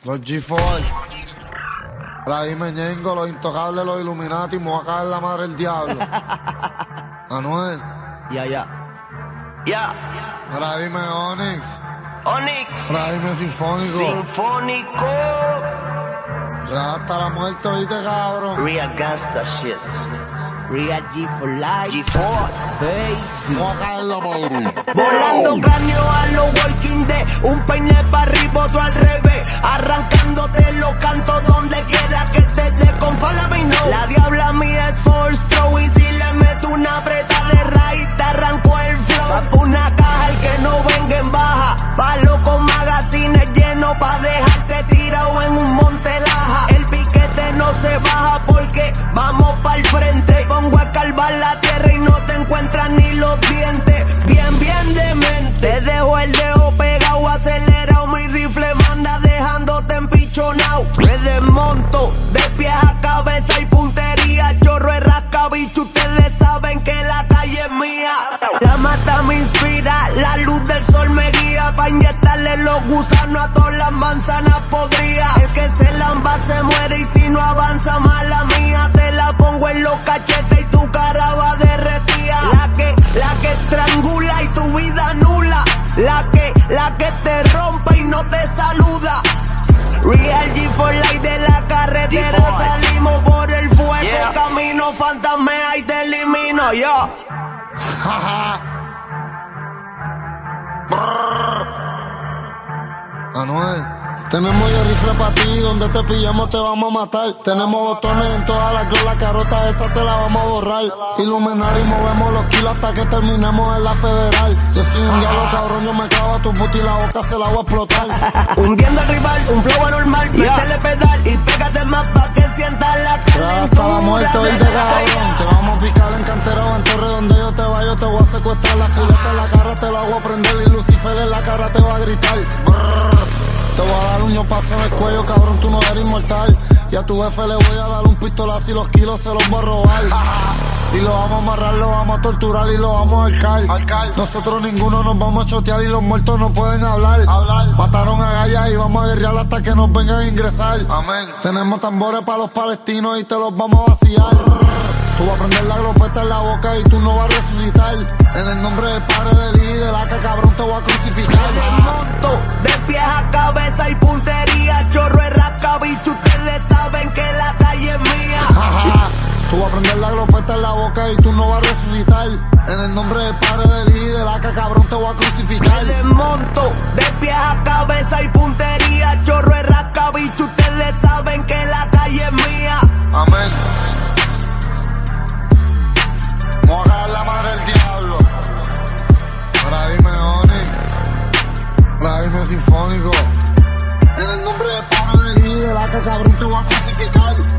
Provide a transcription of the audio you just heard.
Los G4, Raí Meñengo, los intocables, los Illuminati, me voy a caer la madre del diablo. Anuel. Ya. Ahora dime Onyx. Ahora dime Sinfónico. Graba hasta la muerte, oíste, cabrón. Real gangsta shit. Real G for life. G4. Me voy a caer la madre. Volando cráneo a los Walking Dead. Un peine para arriba, otro al revés. Arrancándote los cantos donde quiera que te dé con Falamino. La diabla mía es force throw y si le meto una preta de raíz te arranco el flow. Pa' una caja el que no venga en baja. Palo con magazines llenos pa' dejarte tirado en un monte laja. El piquete no se baja porque vamos pa'l frente. Pongo a escarbar la tierra y no te encuentran ni los dientes. Bien demente. Te dejo el dedo pegado, acelerado. Mi rifle manda dejándote empichonao. Me desmonto de pies a cabeza y puntería. Chorro es rascabicho, ustedes saben que la calle es mía. La mata me inspira, la luz del sol me guía. Pa' inyectarle los gusanos a todas las manzanas podridas. El que se lamba se muere y si no avanza mala mía. Te la pongo en los cachetes y tu cara va derretida. La que estrangula y tu vida nula. La que te rompe y no te saluda. Real G for life de la carretera. Salimos por el fuego, camino fantasmea y te elimino yo. Anuel. Tenemos el rifle para ti, donde te pillamos te vamos a matar. Tenemos botones en todas las glolas, carota esa te la vamos a borrar. Illuminati, movemos los kilos hasta que terminemos en la federal. Yo soy un diablo cabrón, yo me clavo a tu puta y la boca se la voy a explotar. Hundiendo al rival, un flow anormal, métele pedal y pégate más pa' que sientas la calentura. Hasta la muerte, oíste, cabrón. Te vamos a picar en Cantera o en Torre, donde yo te vaya, yo te voy a secuestrar. La culeta en la cara te la voy a prender y Lucifer en la cara te va a gritar. Te voy a dar un ñopazo en el cuello, cabrón, tú no eres inmortal. Y a tu jefe le voy a dar un pistolazo y los kilos se los voy a robar. Y lo vamos a amarrar, lo vamos a torturar y lo vamos a ahorcar. Nosotros ninguno nos vamos a chotear y los muertos no pueden hablar. Mataron a Gaya y vamos a guerrear hasta que nos vengan a ingresar. Amén. Tenemos tambores para los palestinos y te los vamos a vaciar. Tú vas a prender la glopeta en la boca y tú no vas a resucitar. En el nombre del Padre, del Hijo y del Aca, cabrón, te voy a crucificar. Me desmonto de pies a cabeza y puntería. Chorro es rascabicho, ustedes saben que la calle es mía. Tú vas a prender la glopeta en la boca y tú no vas a resucitar. En el nombre del Padre, del Hijo y del Aca, cabrón, te voy a crucificar. Me desmonto de pies a cabeza y puntería. Chorro es rascabicho, ustedes saben que la calle es mía. Amén. Me voy a caer la madre del diablo. Ahora dime Onyx. Ahora dime Sinfónico. En el nombre del Padre, del Hijo y del Aca, cabrón, te voy a crucificar.